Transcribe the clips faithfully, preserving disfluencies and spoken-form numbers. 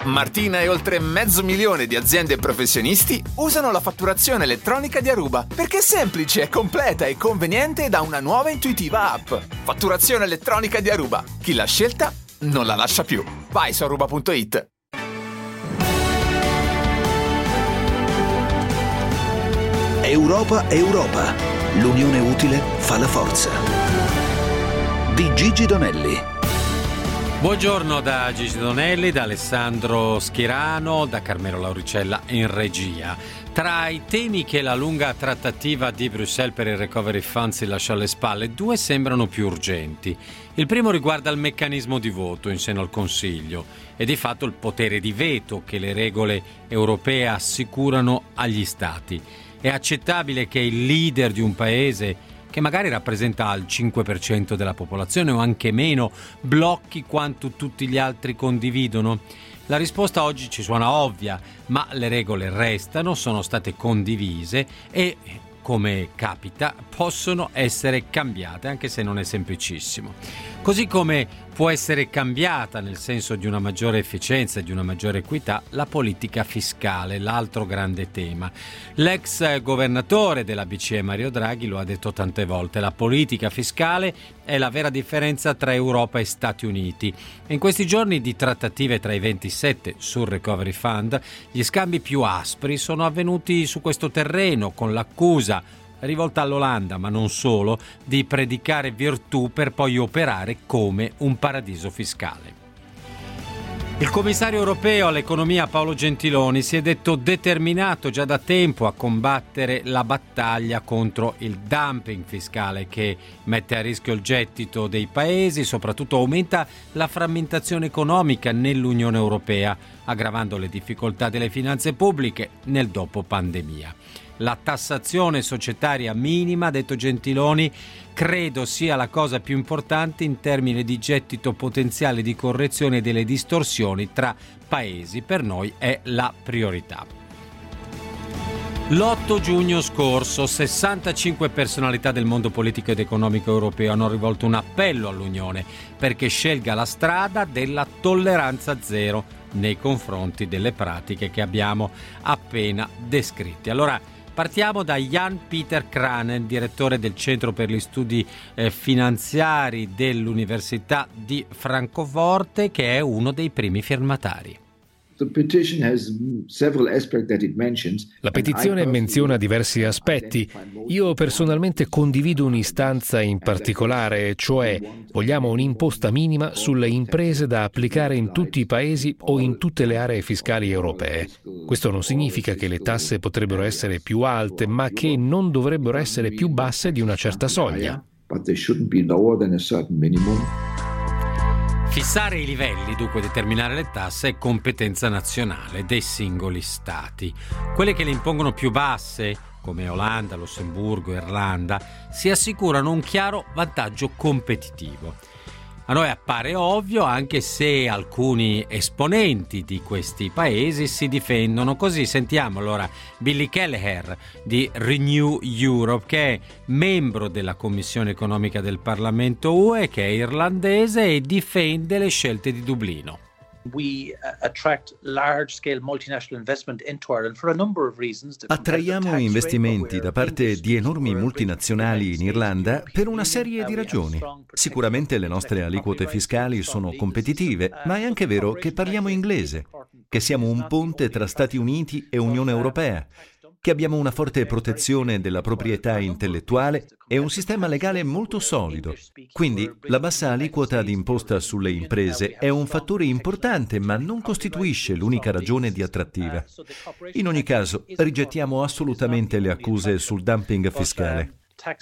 Martina e oltre mezzo milione di aziende e professionisti usano la fatturazione elettronica di Aruba perché è semplice, completa e conveniente da una nuova e intuitiva app. Fatturazione elettronica di Aruba. Chi l'ha scelta non la lascia più. Vai su aruba punto it. Europa Europa. L'unione utile fa la forza. Di Gigi Donelli. Buongiorno da Gigi Donelli, da Alessandro Schirano, da Carmelo Lauricella in regia. Tra i temi che la lunga trattativa di Bruxelles per il Recovery Fund si lascia alle spalle, due sembrano più urgenti. Il primo riguarda il meccanismo di voto in seno al Consiglio e di fatto il potere di veto che le regole europee assicurano agli Stati. È accettabile che il leader di un paese, che magari rappresenta il cinque per cento della popolazione o anche meno, blocchi quanto tutti gli altri condividono? La risposta oggi ci suona ovvia, ma le regole restano, sono state condivise e, come capita, possono essere cambiate, anche se non è semplicissimo. Così come può essere cambiata, nel senso di una maggiore efficienza e di una maggiore equità, la politica fiscale, l'altro grande tema. L'ex governatore della B C E Mario Draghi lo ha detto tante volte: la politica fiscale è la vera differenza tra Europa e Stati Uniti. In questi giorni di trattative tra i ventisette sul Recovery Fund, gli scambi più aspri sono avvenuti su questo terreno, con l'accusa rivolta all'Olanda, ma non solo, di predicare virtù per poi operare come un paradiso fiscale. Il commissario europeo all'economia Paolo Gentiloni si è detto determinato già da tempo a combattere la battaglia contro il dumping fiscale che mette a rischio il gettito dei paesi, soprattutto aumenta la frammentazione economica nell'Unione Europea, aggravando le difficoltà delle finanze pubbliche nel dopo pandemia. La tassazione societaria minima, ha detto Gentiloni, credo sia la cosa più importante in termini di gettito potenziale di correzione delle distorsioni tra paesi. Per noi è la priorità. L'otto giugno scorso sessantacinque personalità del mondo politico ed economico europeo hanno rivolto un appello all'Unione perché scelga la strada della tolleranza zero nei confronti delle pratiche che abbiamo appena descritte. Allora, partiamo da Jan-Peter Kranen, direttore del Centro per gli Studi eh, Finanziari dell'Università di Francoforte, che è uno dei primi firmatari. La petizione menziona diversi aspetti. Io personalmente condivido un'istanza in particolare, cioè vogliamo un'imposta minima sulle imprese da applicare in tutti i paesi o in tutte le aree fiscali europee. Questo non significa che le tasse potrebbero essere più alte, ma che non dovrebbero essere più basse di una certa soglia. Fissare i livelli, dunque determinare le tasse, è competenza nazionale dei singoli stati. Quelle che le impongono più basse, come Olanda, Lussemburgo, Irlanda, si assicurano un chiaro vantaggio competitivo. A noi appare ovvio, anche se alcuni esponenti di questi paesi si difendono. Così sentiamo allora Billy Kelleher di Renew Europe, che è membro della Commissione economica del Parlamento U E, che è irlandese e difende le scelte di Dublino. Attraiamo investimenti da parte di enormi multinazionali in Irlanda per una serie di ragioni. Sicuramente le nostre aliquote fiscali sono competitive, ma è anche vero che parliamo inglese, che siamo un ponte tra Stati Uniti e Unione Europea, che abbiamo una forte protezione della proprietà intellettuale e un sistema legale molto solido. Quindi la bassa aliquota di imposta sulle imprese è un fattore importante, ma non costituisce l'unica ragione di attrattiva. In ogni caso, rigettiamo assolutamente le accuse sul dumping fiscale.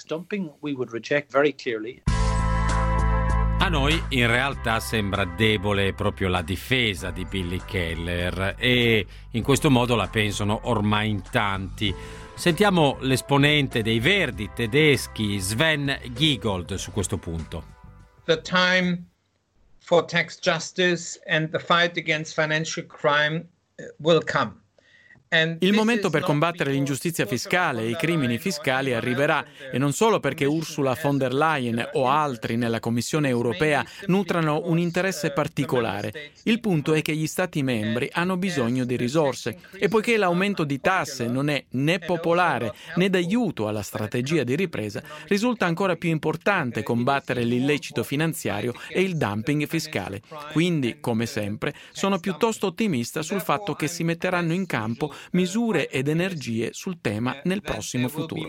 A noi in realtà sembra debole proprio la difesa di Billy Keller e in questo modo la pensano ormai in tanti. Sentiamo l'esponente dei Verdi tedeschi Sven Giegold su questo punto. The time for tax justice and the fight against financial crime will come. Il momento per combattere l'ingiustizia fiscale e i crimini fiscali arriverà, e non solo perché Ursula von der Leyen o altri nella Commissione europea nutrano un interesse particolare. Il punto è che gli Stati membri hanno bisogno di risorse e poiché l'aumento di tasse non è né popolare né d'aiuto alla strategia di ripresa, risulta ancora più importante combattere l'illecito finanziario e il dumping fiscale. Quindi, come sempre, sono piuttosto ottimista sul fatto che si metteranno in campo misure ed energie sul tema nel prossimo futuro.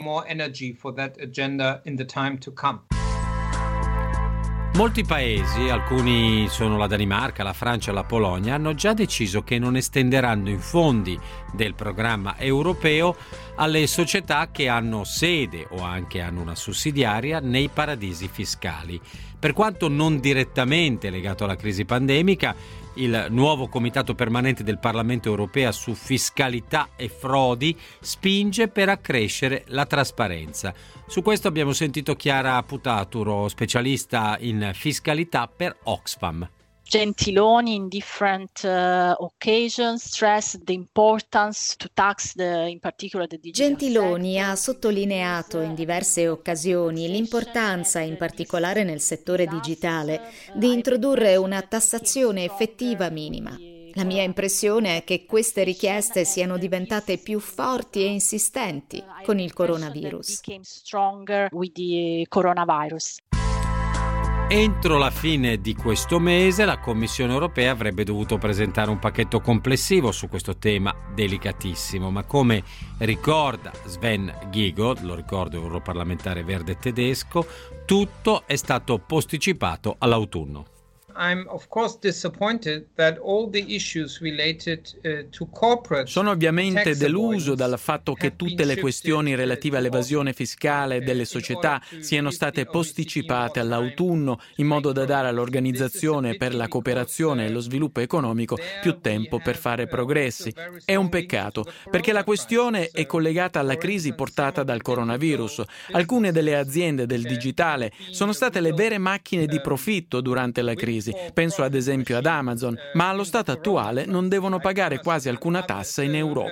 Molti paesi, alcuni sono la Danimarca, la Francia e la Polonia, hanno già deciso che non estenderanno i fondi del programma europeo alle società che hanno sede o anche hanno una sussidiaria nei paradisi fiscali. Per quanto non direttamente legato alla crisi pandemica, il nuovo Comitato Permanente del Parlamento europeo su fiscalità e frodi spinge per accrescere la trasparenza. Su questo abbiamo sentito Chiara Putaturo, specialista in fiscalità per Oxfam. Gentiloni in different uh, occasions stressed the importance to tax the, in particular the digital Gentiloni ha sottolineato in diverse occasioni l'importanza, in particolare nel settore digitale, di introdurre una tassazione effettiva minima. La mia impressione è che queste richieste siano diventate più forti e insistenti con il coronavirus. Entro la fine di questo mese la Commissione europea avrebbe dovuto presentare un pacchetto complessivo su questo tema delicatissimo, ma come ricorda Sven Giegold, lo ricordo europarlamentare verde tedesco, tutto è stato posticipato all'autunno. I'm of course disappointed that all the issues related uh, to corporate Sono ovviamente deluso dal fatto che tutte le questioni relative all'evasione fiscale delle società siano state posticipate all'autunno in modo da dare all'Organizzazione per la cooperazione e lo sviluppo economico più tempo per fare progressi. È un peccato, perché la questione è collegata alla crisi portata dal coronavirus. Alcune delle aziende del digitale sono state le vere macchine di profitto durante la crisi. Penso ad esempio ad Amazon, ma allo stato attuale non devono pagare quasi alcuna tassa in Europa.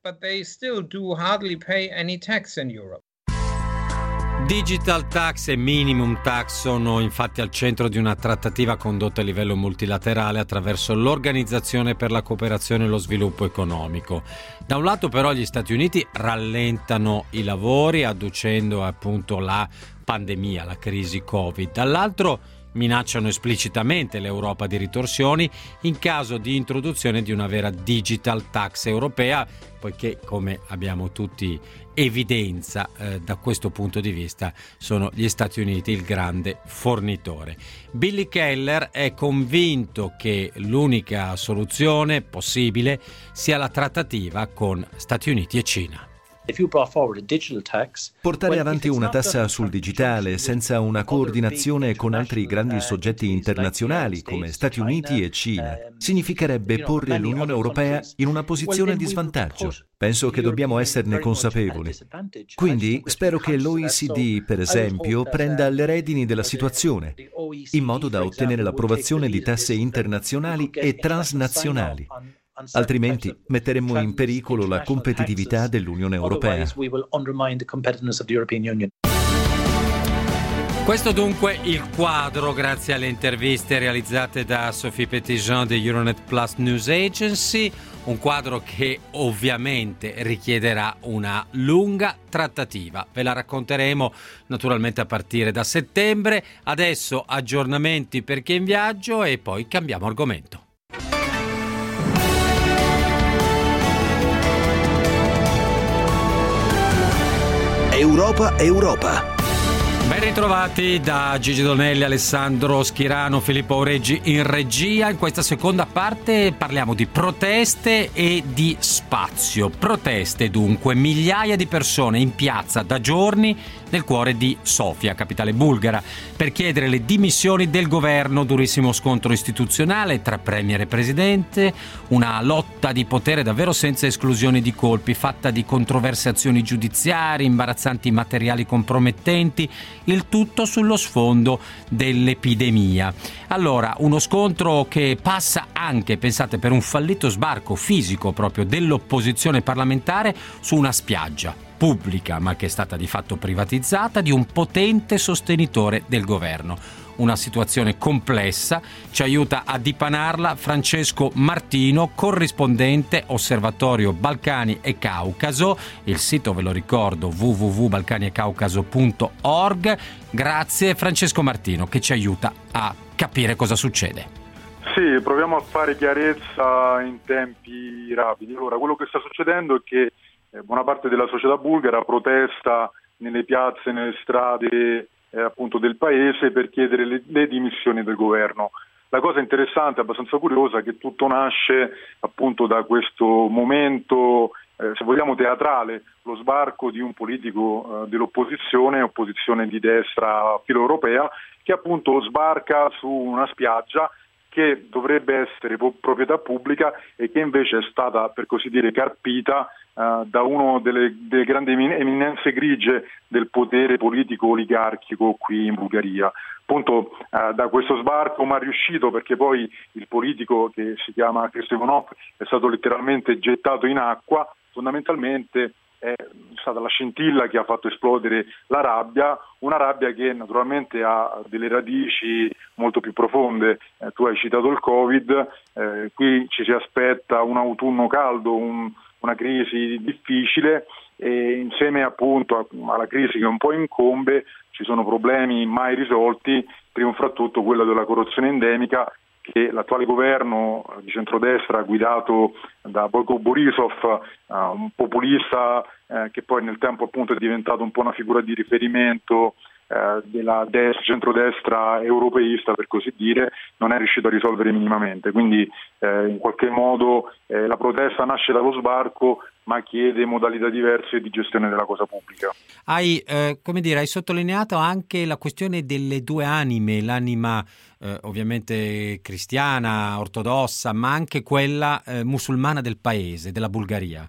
Digital tax e minimum tax sono infatti al centro di una trattativa condotta a livello multilaterale attraverso l'Organizzazione per la cooperazione e lo sviluppo economico. Da un lato però gli Stati Uniti rallentano i lavori adducendo appunto la pandemia, la crisi Covid. Dall'altro minacciano esplicitamente l'Europa di ritorsioni in caso di introduzione di una vera digital tax europea, poiché, come abbiamo tutti evidenza, eh, da questo punto di vista sono gli Stati Uniti il grande fornitore. Billy Keller è convinto che l'unica soluzione possibile sia la trattativa con Stati Uniti e Cina. Portare avanti una tassa sul digitale senza una coordinazione con altri grandi soggetti internazionali come Stati Uniti e Cina significherebbe porre l'Unione Europea in una posizione di svantaggio. Penso che dobbiamo esserne consapevoli. Quindi spero che l'O E C D, per esempio, prenda le redini della situazione, in modo da ottenere l'approvazione di tasse internazionali e transnazionali. Altrimenti metteremmo in pericolo la competitività dell'Unione Europea. Questo dunque il quadro, grazie alle interviste realizzate da Sophie Petitjean di Euronet Plus News Agency, un quadro che ovviamente richiederà una lunga trattativa. Ve la racconteremo naturalmente a partire da settembre. Adesso aggiornamenti per chi è in viaggio e poi cambiamo argomento. Europa Europa. Ben ritrovati da Gigi Donelli, Alessandro Schirano, Filippo Aureggi in regia. In questa seconda parte parliamo di proteste e di spazio. Proteste dunque, migliaia di persone in piazza da giorni nel cuore di Sofia, capitale bulgara, per chiedere le dimissioni del governo. Durissimo scontro istituzionale tra premier e presidente, una lotta di potere davvero senza esclusioni di colpi, fatta di controverse azioni giudiziarie, imbarazzanti materiali compromettenti il tutto sullo sfondo dell'epidemia. Allora, uno scontro che passa anche, pensate, per un fallito sbarco fisico proprio dell'opposizione parlamentare su una spiaggia pubblica, ma che è stata di fatto privatizzata, di un potente sostenitore del governo. Una situazione complessa, ci aiuta a dipanarla Francesco Martino, corrispondente Osservatorio Balcani e Caucaso, il sito, ve lo ricordo, w w w punto balcani e caucaso punto org. Grazie Francesco Martino, che ci aiuta a capire cosa succede. Sì, proviamo a fare chiarezza in tempi rapidi. Allora, quello che sta succedendo è che buona parte della società bulgara protesta nelle piazze, nelle strade Eh, appunto del paese per chiedere le, le dimissioni del governo. La cosa interessante, abbastanza curiosa, è che tutto nasce appunto da questo momento, eh, se vogliamo, teatrale, lo sbarco di un politico eh, dell'opposizione, opposizione di destra filo-europea, che appunto sbarca su una spiaggia che dovrebbe essere po- proprietà pubblica e che invece è stata, per così dire, carpita Uh, da uno delle, delle grandi eminenze grigie del potere politico oligarchico qui in Bulgaria. Appunto uh, da questo sbarco mal riuscito, perché poi il politico, che si chiama Cristo Ivanov, è stato letteralmente gettato in acqua, fondamentalmente è stata la scintilla che ha fatto esplodere la rabbia, una rabbia che naturalmente ha delle radici molto più profonde. Eh, tu hai citato il Covid, eh, qui ci si aspetta un autunno caldo, un una crisi difficile, e insieme appunto alla crisi che un po' incombe ci sono problemi mai risolti, primo fra tutto quello della corruzione endemica, che l'attuale governo di centrodestra guidato da Boyko Borisov, uh, un populista uh, che poi nel tempo appunto è diventato un po' una figura di riferimento uh, della destra, centrodestra europeista, per così dire, non è riuscito a risolvere minimamente. Quindi uh, in qualche modo uh, la protesta nasce dallo sbarco, ma chiede modalità diverse di gestione della cosa pubblica. Hai, eh, come dire, hai sottolineato anche la questione delle due anime, l'anima eh, ovviamente cristiana, ortodossa, ma anche quella eh, musulmana del paese, della Bulgaria.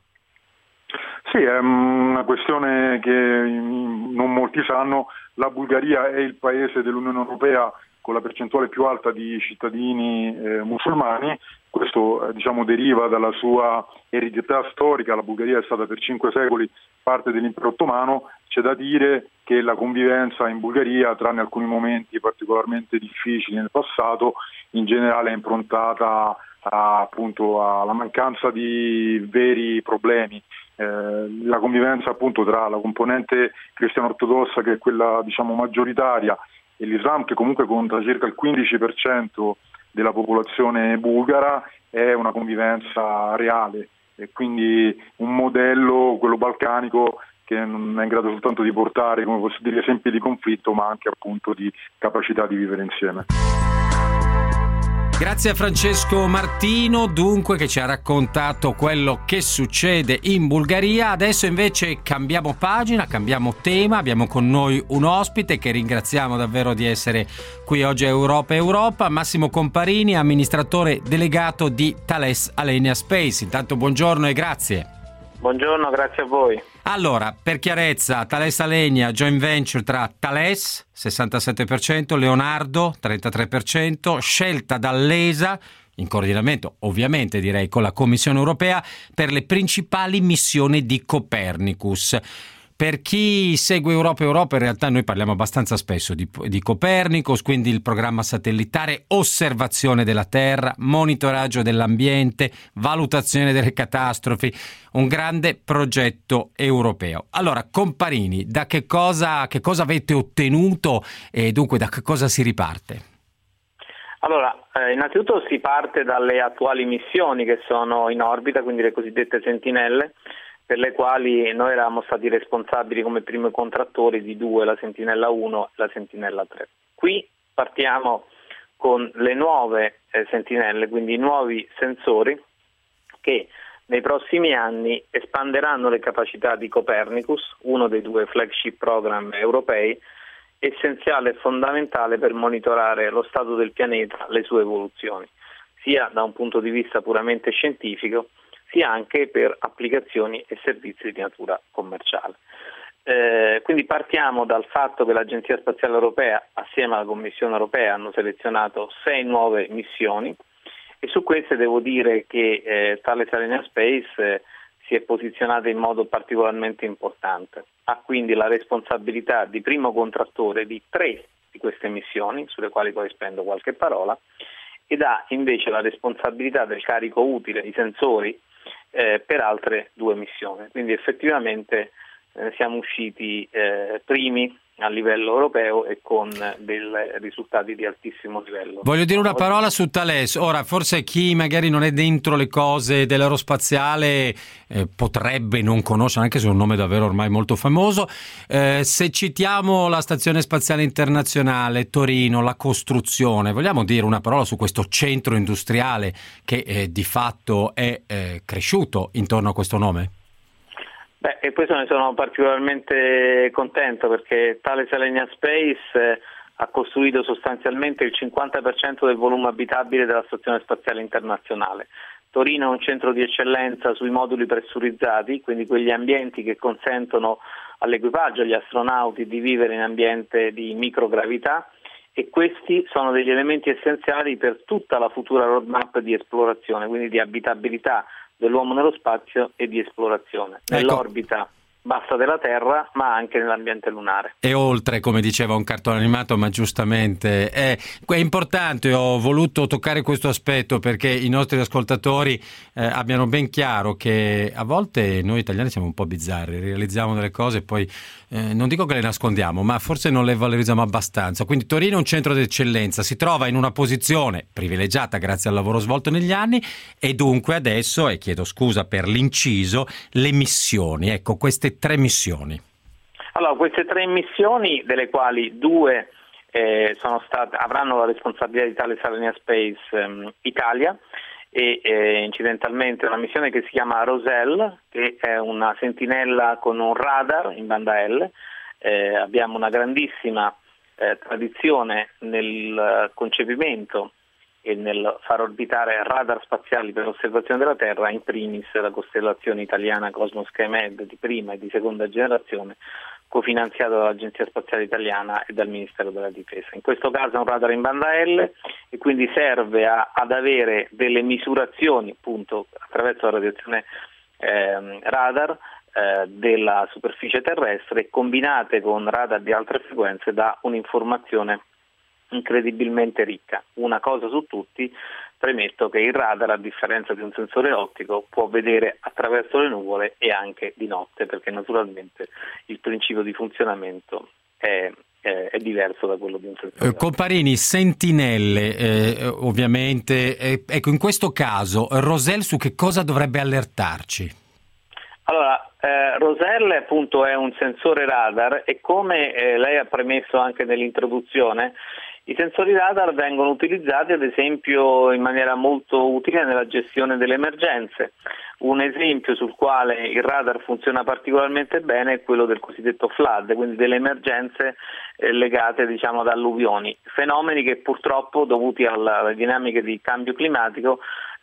Sì, è una questione che non molti sanno. La Bulgaria è il paese dell'Unione Europea con la percentuale più alta di cittadini eh, musulmani. Questo eh, diciamo deriva dalla sua eredità storica. La Bulgaria è stata per cinque secoli parte dell'impero ottomano. C'è da dire che la convivenza in Bulgaria, tranne alcuni momenti particolarmente difficili nel passato, in generale è improntata a, appunto alla mancanza di veri problemi. Eh, la convivenza appunto tra la componente cristiana ortodossa, che è quella diciamo maggioritaria, e l'Islam, che comunque conta circa il quindici per cento della popolazione bulgara, è una convivenza reale, e quindi un modello, quello balcanico, che non è in grado soltanto di portare, come posso dire, esempi di conflitto, ma anche appunto di capacità di vivere insieme. Grazie a Francesco Martino, dunque, che ci ha raccontato quello che succede in Bulgaria. Adesso invece cambiamo pagina, cambiamo tema. Abbiamo con noi un ospite che ringraziamo davvero di essere qui oggi a Europa Europa, Massimo Comparini, amministratore delegato di Thales Alenia Space. Intanto buongiorno e grazie. Buongiorno, grazie a voi. Allora, per chiarezza, Thales Alenia, joint venture tra Thales, sessantasette per cento, Leonardo, trentatré per cento, scelta dall'E S A, in coordinamento ovviamente direi con la Commissione Europea, per le principali missioni di Copernicus. Per chi segue Europa Europa, in realtà noi parliamo abbastanza spesso di, di Copernicus, quindi il programma satellitare, osservazione della Terra, monitoraggio dell'ambiente, valutazione delle catastrofi, un grande progetto europeo. Allora, Comparini, da che cosa, che cosa avete ottenuto e dunque da che cosa si riparte? Allora, eh, innanzitutto si parte dalle attuali missioni che sono in orbita, quindi le cosiddette sentinelle, per le quali noi eravamo stati responsabili come primi contrattori di due, la Sentinella uno e la Sentinella tre. Qui partiamo con le nuove eh, sentinelle, quindi i nuovi sensori che nei prossimi anni espanderanno le capacità di Copernicus, uno dei due flagship program europei, essenziale e fondamentale per monitorare lo stato del pianeta, le sue evoluzioni, sia da un punto di vista puramente scientifico, sia anche per applicazioni e servizi di natura commerciale. Eh, quindi partiamo dal fatto che l'Agenzia Spaziale Europea assieme alla Commissione Europea hanno selezionato sei nuove missioni e su queste devo dire che eh, Thales Alenia Space eh, si è posizionata in modo particolarmente importante. Ha quindi la responsabilità di primo contrattore di tre di queste missioni, sulle quali poi spendo qualche parola, ed ha invece la responsabilità del carico utile di sensori eh, per altre due missioni. Quindi effettivamente eh, siamo usciti eh, primi a livello europeo e con dei risultati di altissimo livello. Voglio dire una parola su Thales. Ora, forse chi magari non è dentro le cose dell'aerospaziale eh, potrebbe non conoscere, anche se è un nome davvero ormai molto famoso. Eh, se citiamo la Stazione Spaziale Internazionale, Torino, la costruzione, vogliamo dire una parola su questo centro industriale che eh, di fatto è eh, cresciuto intorno a questo nome? Beh, e questo ne sono particolarmente contento perché Thales Alenia Space eh, ha costruito sostanzialmente il cinquanta per cento del volume abitabile della Stazione Spaziale Internazionale. Torino è un centro di eccellenza sui moduli pressurizzati, quindi quegli ambienti che consentono all'equipaggio, agli astronauti di vivere in ambiente di microgravità, e questi sono degli elementi essenziali per tutta la futura roadmap di esplorazione, quindi di abitabilità dell'uomo nello spazio e di esplorazione, ecco, nell'orbita bassa della Terra, ma anche nell'ambiente lunare. E oltre, come diceva un cartone animato, ma giustamente è, è importante, ho voluto toccare questo aspetto perché i nostri ascoltatori eh, abbiano ben chiaro che a volte noi italiani siamo un po' bizzarri, realizziamo delle cose e poi eh, non dico che le nascondiamo, ma forse non le valorizziamo abbastanza. Quindi Torino è un centro d'eccellenza, si trova in una posizione privilegiata grazie al lavoro svolto negli anni e dunque adesso, e chiedo scusa per l'inciso, le missioni, ecco queste tre missioni. Allora, queste tre missioni, delle quali due eh, sono state, avranno la responsabilità di Thales Alenia Space ehm, Italia e eh, incidentalmente una missione che si chiama Roselle, che è una sentinella con un radar in banda L. Eh, abbiamo una grandissima eh, tradizione nel concepimento e nel far orbitare radar spaziali per l'osservazione della Terra, in primis la costellazione italiana Cosmo SkyMed di prima e di seconda generazione, cofinanziata dall'Agenzia Spaziale Italiana e dal Ministero della Difesa. In questo caso è un radar in banda L e quindi serve a, ad avere delle misurazioni appunto attraverso la radiazione eh, radar eh, della superficie terrestre, combinate con radar di altre frequenze da un'informazione incredibilmente ricca. Una cosa su tutti, premetto che il radar, a differenza di un sensore ottico, può vedere attraverso le nuvole e anche di notte, perché naturalmente il principio di funzionamento è, è, è diverso da quello di un sensore ottico. Comparini, sentinelle, eh, ovviamente, eh, ecco, in questo caso Roselle su che cosa dovrebbe allertarci? Allora, eh, Roselle appunto è un sensore radar e come eh, lei ha premesso anche nell'introduzione, i sensori radar vengono utilizzati ad esempio in maniera molto utile nella gestione delle emergenze. Un esempio sul quale il radar funziona particolarmente bene è quello del cosiddetto flood, quindi delle emergenze eh, legate diciamo ad alluvioni, fenomeni che purtroppo dovuti alla, alle dinamiche di cambio climatico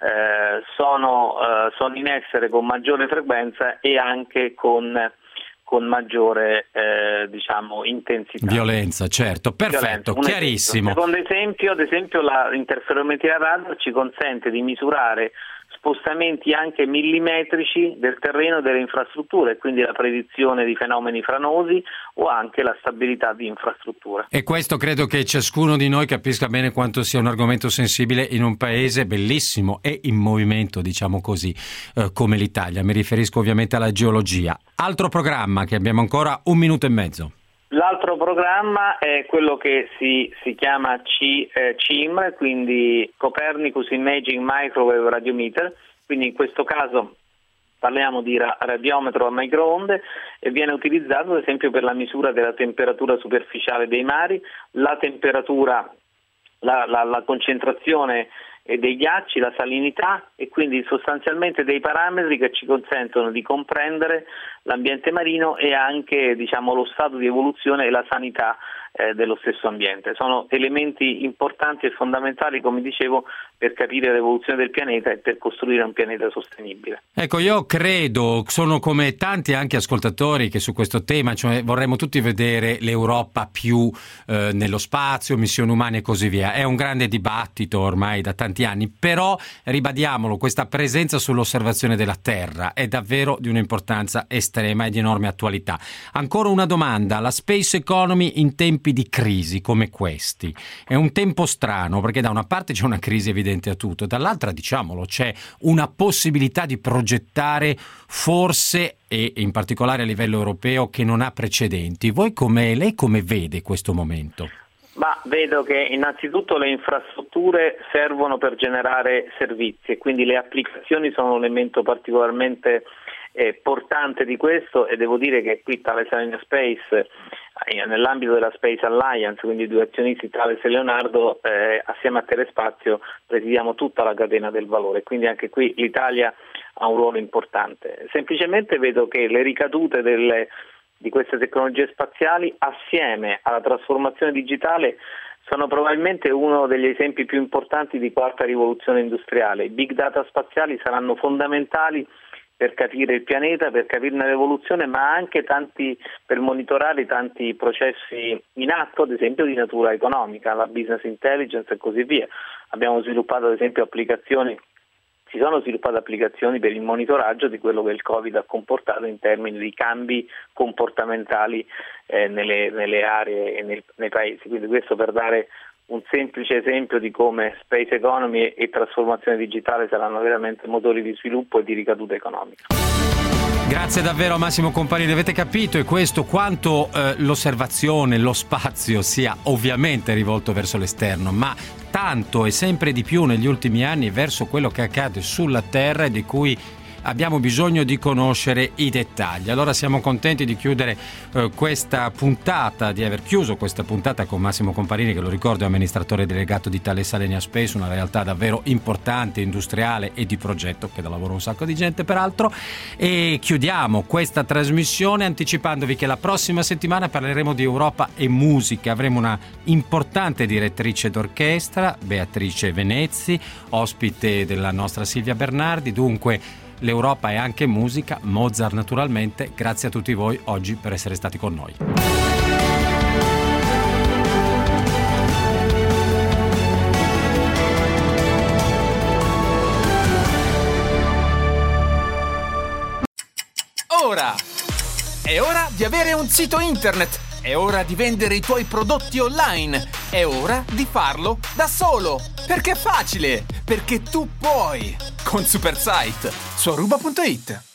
eh, sono, eh, sono in essere con maggiore frequenza e anche con con maggiore eh, diciamo intensità. Violenza, certo, perfetto, Violenza. Chiarissimo. Secondo esempio, ad esempio l'interferometria radar ci consente di misurare spostamenti anche millimetrici del terreno e delle infrastrutture, quindi la predizione di fenomeni franosi o anche la stabilità di infrastrutture. E questo credo che ciascuno di noi capisca bene quanto sia un argomento sensibile in un paese bellissimo e in movimento, diciamo così, eh, come l'Italia. Mi riferisco ovviamente alla geologia. Altro programma, che abbiamo ancora un minuto e mezzo. L'altro programma è quello che si, si chiama C, eh, C I M, quindi Copernicus Imaging Microwave Radiometer, quindi in questo caso parliamo di ra- radiometro a microonde e viene utilizzato ad esempio per la misura della temperatura superficiale dei mari, la temperatura, la, la, la concentrazione dei ghiacci, la salinità e quindi sostanzialmente dei parametri che ci consentono di comprendere l'ambiente marino e anche diciamo lo stato di evoluzione e la sanità eh, dello stesso ambiente. Sono elementi importanti e fondamentali, come dicevo, per capire l'evoluzione del pianeta e per costruire un pianeta sostenibile. Ecco, io credo, sono come tanti anche ascoltatori che su questo tema, cioè vorremmo tutti vedere l'Europa più eh, nello spazio, missioni umane e così via. È un grande dibattito ormai da tanti anni, però ribadiamolo, questa presenza sull'osservazione della Terra è davvero di un'importanza estrema e di enorme attualità. Ancora una domanda: la space economy in tempi di crisi come questi è un tempo strano, perché da una parte c'è una crisi evidente a tutto, dall'altra, diciamolo, c'è una possibilità di progettare forse, e in particolare a livello europeo, che non ha precedenti. Voi come, lei come vede questo momento? Ma vedo che innanzitutto le infrastrutture servono per generare servizi e quindi le applicazioni sono un elemento particolarmente eh, portante di questo, e devo dire che qui Thales Alenia Space, eh, nell'ambito della Space Alliance, quindi due azionisti Thales e Leonardo, eh, assieme a Telespazio presidiamo tutta la catena del valore, quindi anche qui l'Italia ha un ruolo importante. Semplicemente vedo che le ricadute delle di queste tecnologie spaziali assieme alla trasformazione digitale sono probabilmente uno degli esempi più importanti di quarta rivoluzione industriale. I big data spaziali saranno fondamentali per capire il pianeta, per capirne l'evoluzione, ma anche tanti per monitorare tanti processi in atto, ad esempio di natura economica, la business intelligence e così via. Abbiamo sviluppato ad esempio applicazioni Si sono sviluppate applicazioni per il monitoraggio di quello che il Covid ha comportato in termini di cambi comportamentali eh, nelle, nelle aree e nei, nei paesi. Quindi questo per dare un semplice esempio di come space economy e trasformazione digitale saranno veramente motori di sviluppo e di ricaduta economica. Grazie davvero a Massimo Comparini, avete capito, e questo quanto eh, l'osservazione, lo spazio sia ovviamente rivolto verso l'esterno, ma tanto e sempre di più negli ultimi anni verso quello che accade sulla Terra e di cui abbiamo bisogno di conoscere i dettagli. Allora siamo contenti di chiudere eh, questa puntata, di aver chiuso questa puntata con Massimo Comparini, che lo ricordo è amministratore delegato di Thales Alenia Space, una realtà davvero importante, industriale e di progetto, che da lavoro un sacco di gente peraltro, e chiudiamo questa trasmissione anticipandovi che la prossima settimana parleremo di Europa e musica. Avremo una importante direttrice d'orchestra, Beatrice Venezzi, ospite della nostra Silvia Bernardi. Dunque l'Europa è anche musica, Mozart naturalmente. Grazie a tutti voi oggi per essere stati con noi. Ora! È ora di avere un sito internet! È ora di vendere i tuoi prodotti online! È ora di farlo da solo! Perché è facile! Perché tu puoi! Con Supersite su aruba punto it.